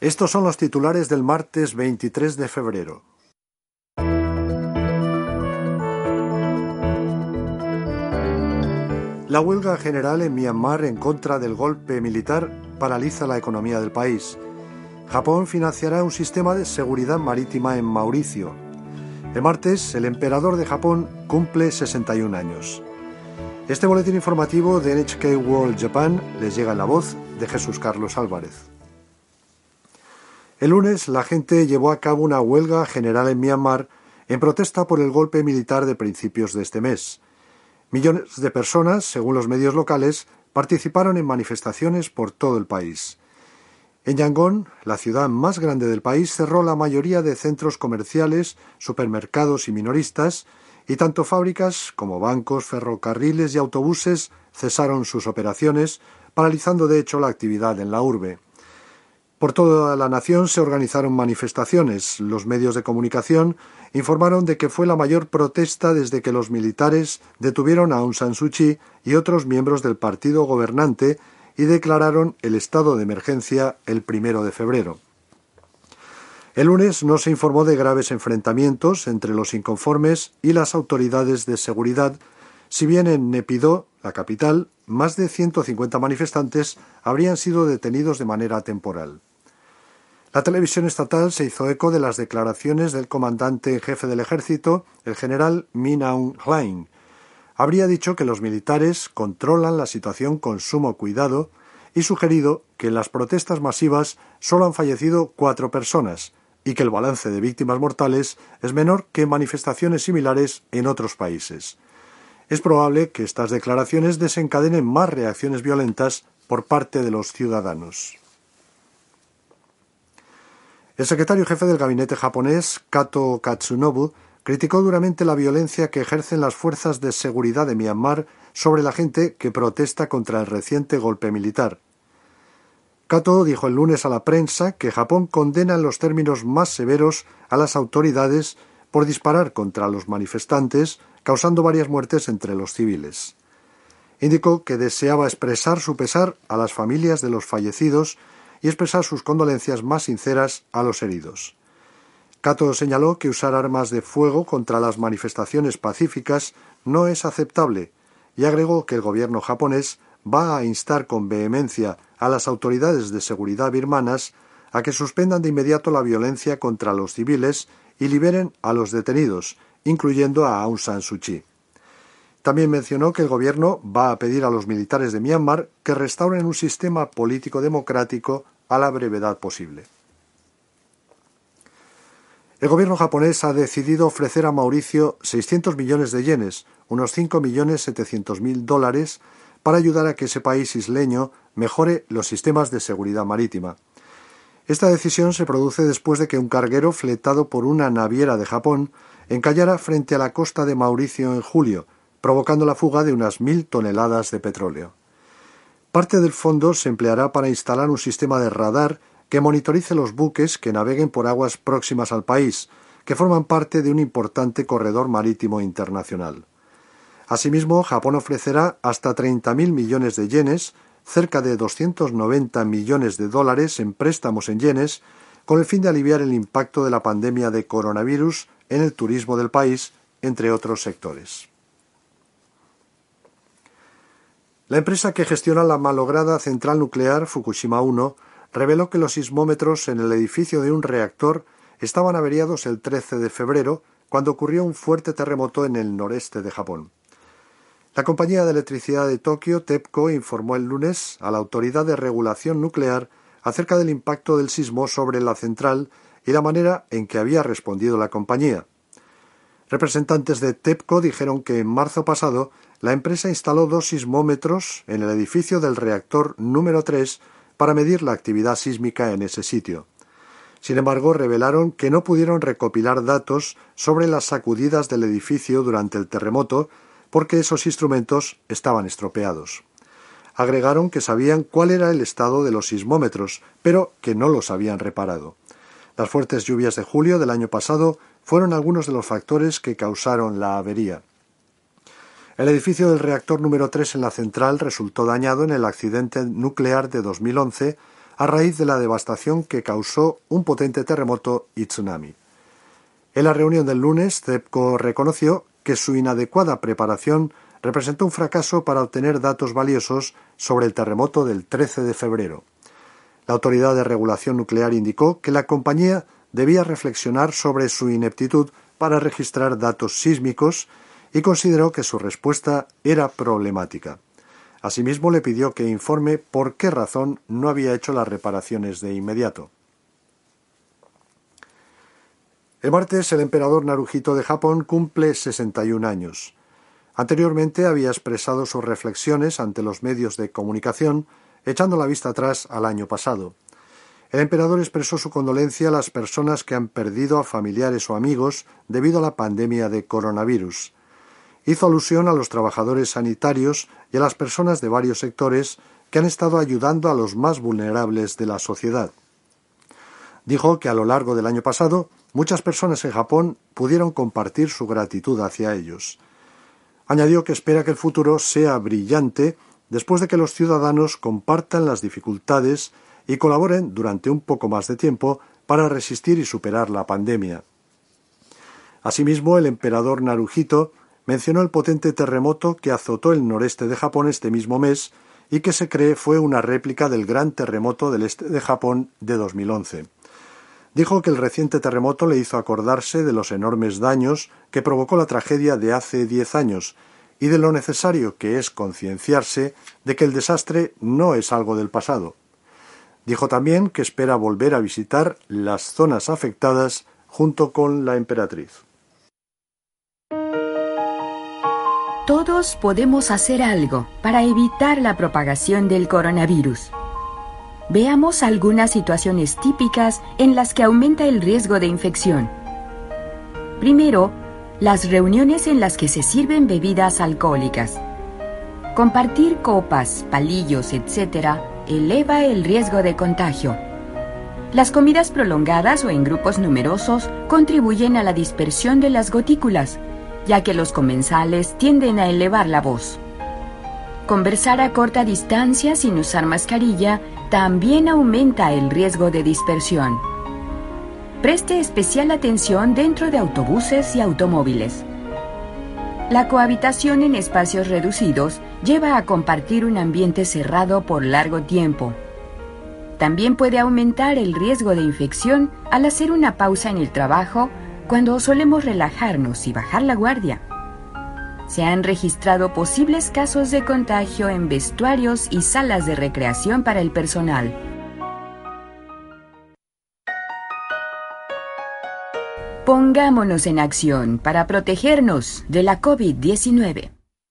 Estos son los titulares del martes 23 de febrero. La huelga general en Myanmar en contra del golpe militar paraliza la economía del país. Japón financiará un sistema de seguridad marítima en Mauricio. El martes, el emperador de Japón cumple 61 años. Este boletín informativo de NHK World Japan les llega en la voz de Jesús Carlos Álvarez. El lunes, la gente llevó a cabo una huelga general en Myanmar en protesta por el golpe militar de principios de este mes. Millones de personas, según los medios locales, participaron en manifestaciones por todo el país. En Yangon, la ciudad más grande del país, cerró la mayoría de centros comerciales, supermercados y minoristas, y tanto fábricas como bancos, ferrocarriles y autobuses cesaron sus operaciones, paralizando de hecho la actividad en la urbe. Por toda la nación se organizaron manifestaciones. Los medios de comunicación informaron de que fue la mayor protesta desde que los militares detuvieron a Aung San Suu Kyi y otros miembros del partido gobernante y declararon el estado de emergencia el 1 de febrero. El lunes no se informó de graves enfrentamientos entre los inconformes y las autoridades de seguridad, si bien en Naypyidaw, la capital, más de 150 manifestantes habrían sido detenidos de manera temporal. La televisión estatal se hizo eco de las declaraciones del comandante en jefe del ejército, el general Min Aung Hlaing. Habría dicho que los militares controlan la situación con sumo cuidado y sugerido que en las protestas masivas solo han fallecido 4 personas y que el balance de víctimas mortales es menor que en manifestaciones similares en otros países. Es probable que estas declaraciones desencadenen más reacciones violentas por parte de los ciudadanos. El secretario jefe del gabinete japonés, Kato Katsunobu, criticó duramente la violencia que ejercen las fuerzas de seguridad de Myanmar sobre la gente que protesta contra el reciente golpe militar. Kato dijo el lunes a la prensa que Japón condena en los términos más severos a las autoridades por disparar contra los manifestantes, causando varias muertes entre los civiles. Indicó que deseaba expresar su pesar a las familias de los fallecidos y expresar sus condolencias más sinceras a los heridos. Kato señaló que usar armas de fuego contra las manifestaciones pacíficas no es aceptable y agregó que el gobierno japonés va a instar con vehemencia a las autoridades de seguridad birmanas a que suspendan de inmediato la violencia contra los civiles y liberen a los detenidos, incluyendo a Aung San Suu Kyi. También mencionó que el gobierno va a pedir a los militares de Myanmar que restauren un sistema político democrático a la brevedad posible. El gobierno japonés ha decidido ofrecer a Mauricio 600 millones de yenes, unos $5.700.000, para ayudar a que ese país isleño mejore los sistemas de seguridad marítima. Esta decisión se produce después de que un carguero fletado por una naviera de Japón encallara frente a la costa de Mauricio en julio, provocando la fuga de unas 1.000 toneladas de petróleo. Parte del fondo se empleará para instalar un sistema de radar que monitorice los buques que naveguen por aguas próximas al país, que forman parte de un importante corredor marítimo internacional. Asimismo, Japón ofrecerá hasta 30.000 millones de yenes, cerca de 290 millones de dólares en préstamos en yenes, con el fin de aliviar el impacto de la pandemia de coronavirus en el turismo del país, entre otros sectores. La empresa que gestiona la malograda central nuclear Fukushima 1 reveló que los sismómetros en el edificio de un reactor estaban averiados el 13 de febrero, cuando ocurrió un fuerte terremoto en el noreste de Japón. La compañía de electricidad de Tokio, TEPCO, informó el lunes a la Autoridad de Regulación Nuclear acerca del impacto del sismo sobre la central y la manera en que había respondido la compañía. Representantes de TEPCO dijeron que en marzo pasado la empresa instaló 2 sismómetros en el edificio del reactor número 3 para medir la actividad sísmica en ese sitio. Sin embargo, revelaron que no pudieron recopilar datos sobre las sacudidas del edificio durante el terremoto porque esos instrumentos estaban estropeados. Agregaron que sabían cuál era el estado de los sismómetros, pero que no los habían reparado. Las fuertes lluvias de julio del año pasado fueron algunos de los factores que causaron la avería. El edificio del reactor número 3 en la central resultó dañado en el accidente nuclear de 2011, a raíz de la devastación que causó un potente terremoto y tsunami. En la reunión del lunes, CEPCO reconoció que su inadecuada preparación representó un fracaso para obtener datos valiosos sobre el terremoto del 13 de febrero. La Autoridad de Regulación Nuclear indicó que la compañía debía reflexionar sobre su ineptitud para registrar datos sísmicos y consideró que su respuesta era problemática. Asimismo, le pidió que informe por qué razón no había hecho las reparaciones de inmediato. El martes, el emperador Naruhito de Japón cumple 61 años. Anteriormente había expresado sus reflexiones ante los medios de comunicación, echando la vista atrás al año pasado. El emperador expresó su condolencia a las personas que han perdido a familiares o amigos debido a la pandemia de coronavirus. Hizo alusión a los trabajadores sanitarios y a las personas de varios sectores que han estado ayudando a los más vulnerables de la sociedad. Dijo que a lo largo del año pasado, muchas personas en Japón pudieron compartir su gratitud hacia ellos. Añadió que espera que el futuro sea brillante después de que los ciudadanos compartan las dificultades y colaboren durante un poco más de tiempo para resistir y superar la pandemia. Asimismo, el emperador Naruhito mencionó el potente terremoto que azotó el noreste de Japón este mismo mes y que se cree fue una réplica del gran terremoto del este de Japón de 2011. Dijo que el reciente terremoto le hizo acordarse de los enormes daños que provocó la tragedia de hace 10 años y de lo necesario que es concienciarse de que el desastre no es algo del pasado. Dijo también que espera volver a visitar las zonas afectadas junto con la emperatriz. Todos podemos hacer algo para evitar la propagación del coronavirus. Veamos algunas situaciones típicas en las que aumenta el riesgo de infección. Primero, las reuniones en las que se sirven bebidas alcohólicas. Compartir copas, palillos, etc., eleva el riesgo de contagio. Las comidas prolongadas o en grupos numerosos contribuyen a la dispersión de las gotículas, ya que los comensales tienden a elevar la voz. Conversar a corta distancia sin usar mascarilla también aumenta el riesgo de dispersión. Preste especial atención dentro de autobuses y automóviles. La cohabitación en espacios reducidos lleva a compartir un ambiente cerrado por largo tiempo. También puede aumentar el riesgo de infección al hacer una pausa en el trabajo cuando solemos relajarnos y bajar la guardia. Se han registrado posibles casos de contagio en vestuarios y salas de recreación para el personal. Pongámonos en acción para protegernos de la COVID-19.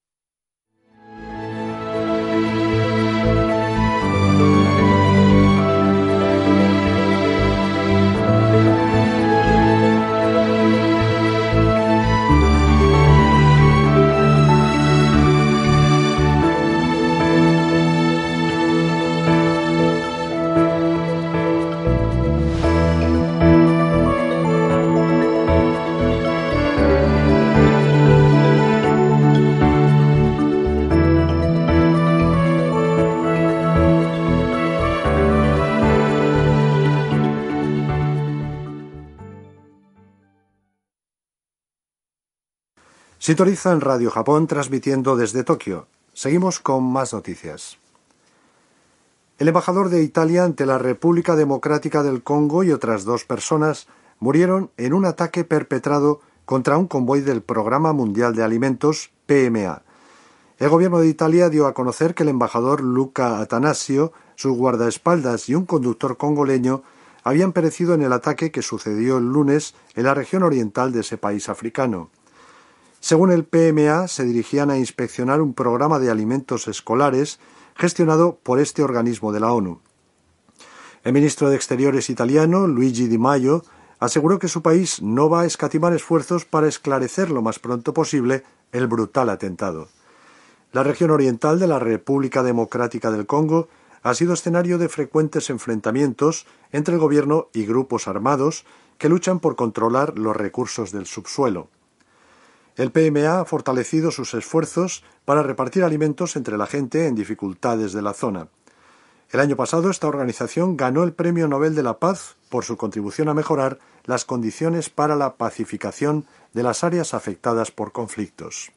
Sintoniza en Radio Japón transmitiendo desde Tokio. Seguimos con más noticias. El embajador de Italia ante la República Democrática del Congo y otras 2 personas murieron en un ataque perpetrado contra un convoy del Programa Mundial de Alimentos, PMA. El gobierno de Italia dio a conocer que el embajador Luca Atanasio, su guardaespaldas y un conductor congoleño habían perecido en el ataque que sucedió el lunes en la región oriental de ese país africano. Según el PMA, se dirigían a inspeccionar un programa de alimentos escolares gestionado por este organismo de la ONU. El ministro de Exteriores italiano, Luigi Di Maio, aseguró que su país no va a escatimar esfuerzos para esclarecer lo más pronto posible el brutal atentado. La región oriental de la República Democrática del Congo ha sido escenario de frecuentes enfrentamientos entre el gobierno y grupos armados que luchan por controlar los recursos del subsuelo. El PMA ha fortalecido sus esfuerzos para repartir alimentos entre la gente en dificultades de la zona. El año pasado esta organización ganó el Premio Nobel de la Paz por su contribución a mejorar las condiciones para la pacificación de las áreas afectadas por conflictos.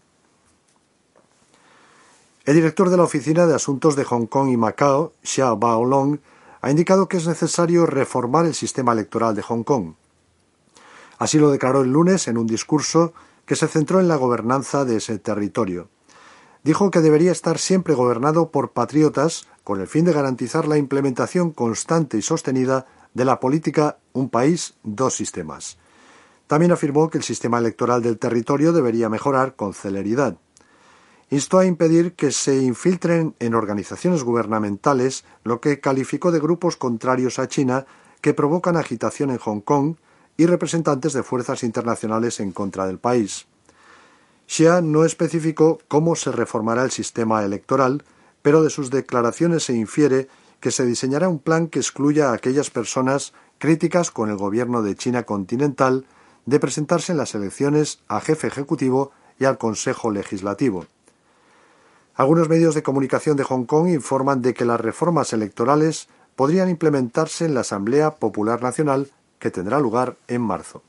El director de la Oficina de Asuntos de Hong Kong y Macao, Xia Baolong, ha indicado que es necesario reformar el sistema electoral de Hong Kong. Así lo declaró el lunes en un discurso que se centró en la gobernanza de ese territorio. Dijo que debería estar siempre gobernado por patriotas con el fin de garantizar la implementación constante y sostenida de la política un país, dos sistemas. También afirmó que el sistema electoral del territorio debería mejorar con celeridad. Instó a impedir que se infiltren en organizaciones gubernamentales lo que calificó de grupos contrarios a China que provocan agitación en Hong Kong y representantes de fuerzas internacionales en contra del país. Xia no especificó cómo se reformará el sistema electoral, pero de sus declaraciones se infiere que se diseñará un plan que excluya a aquellas personas críticas con el gobierno de China continental de presentarse en las elecciones a jefe ejecutivo y al Consejo Legislativo. Algunos medios de comunicación de Hong Kong informan de que las reformas electorales podrían implementarse en la Asamblea Popular Nacional que tendrá lugar en marzo.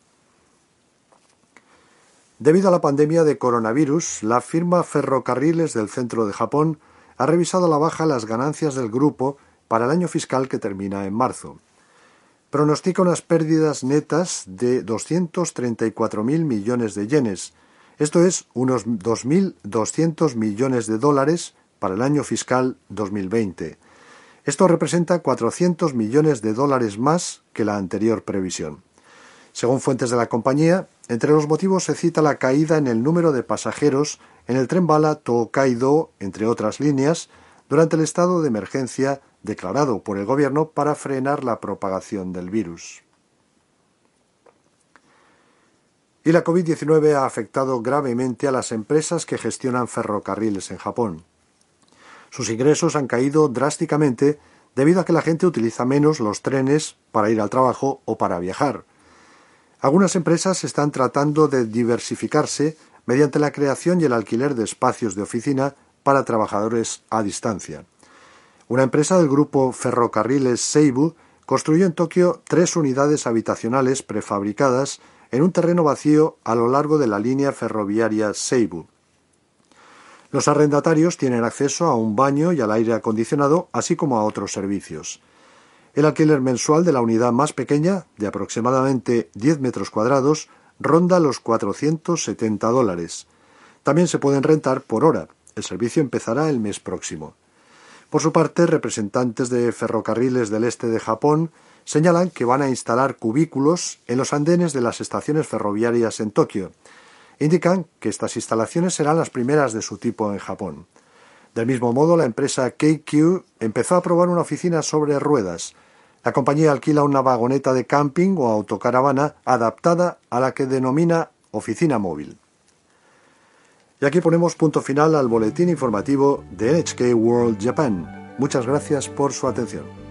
Debido a la pandemia de coronavirus, la firma Ferrocarriles del centro de Japón ha revisado a la baja las ganancias del grupo para el año fiscal que termina en marzo. Pronostica unas pérdidas netas de 234.000 millones de yenes, esto es, unos 2.200 millones de dólares para el año fiscal 2020. Esto representa 400 millones de dólares más que la anterior previsión. Según fuentes de la compañía, entre los motivos se cita la caída en el número de pasajeros en el tren bala Tōkaidō, entre otras líneas, durante el estado de emergencia declarado por el gobierno para frenar la propagación del virus. Y la COVID-19 ha afectado gravemente a las empresas que gestionan ferrocarriles en Japón. Sus ingresos han caído drásticamente debido a que la gente utiliza menos los trenes para ir al trabajo o para viajar. Algunas empresas están tratando de diversificarse mediante la creación y el alquiler de espacios de oficina para trabajadores a distancia. Una empresa del grupo Ferrocarriles Seibu construyó en Tokio 3 unidades habitacionales prefabricadas en un terreno vacío a lo largo de la línea ferroviaria Seibu. Los arrendatarios tienen acceso a un baño y al aire acondicionado, así como a otros servicios. El alquiler mensual de la unidad más pequeña, de aproximadamente 10 metros cuadrados, ronda los $470. También se pueden rentar por hora. El servicio empezará el mes próximo. Por su parte, representantes de Ferrocarriles del Este de Japón señalan que van a instalar cubículos en los andenes de las estaciones ferroviarias en Tokio. Indican que estas instalaciones serán las primeras de su tipo en Japón. Del mismo modo, la empresa KQ empezó a probar una oficina sobre ruedas. La compañía alquila una vagoneta de camping o autocaravana adaptada a la que denomina oficina móvil. Y aquí ponemos punto final al boletín informativo de NHK World Japan. Muchas gracias por su atención.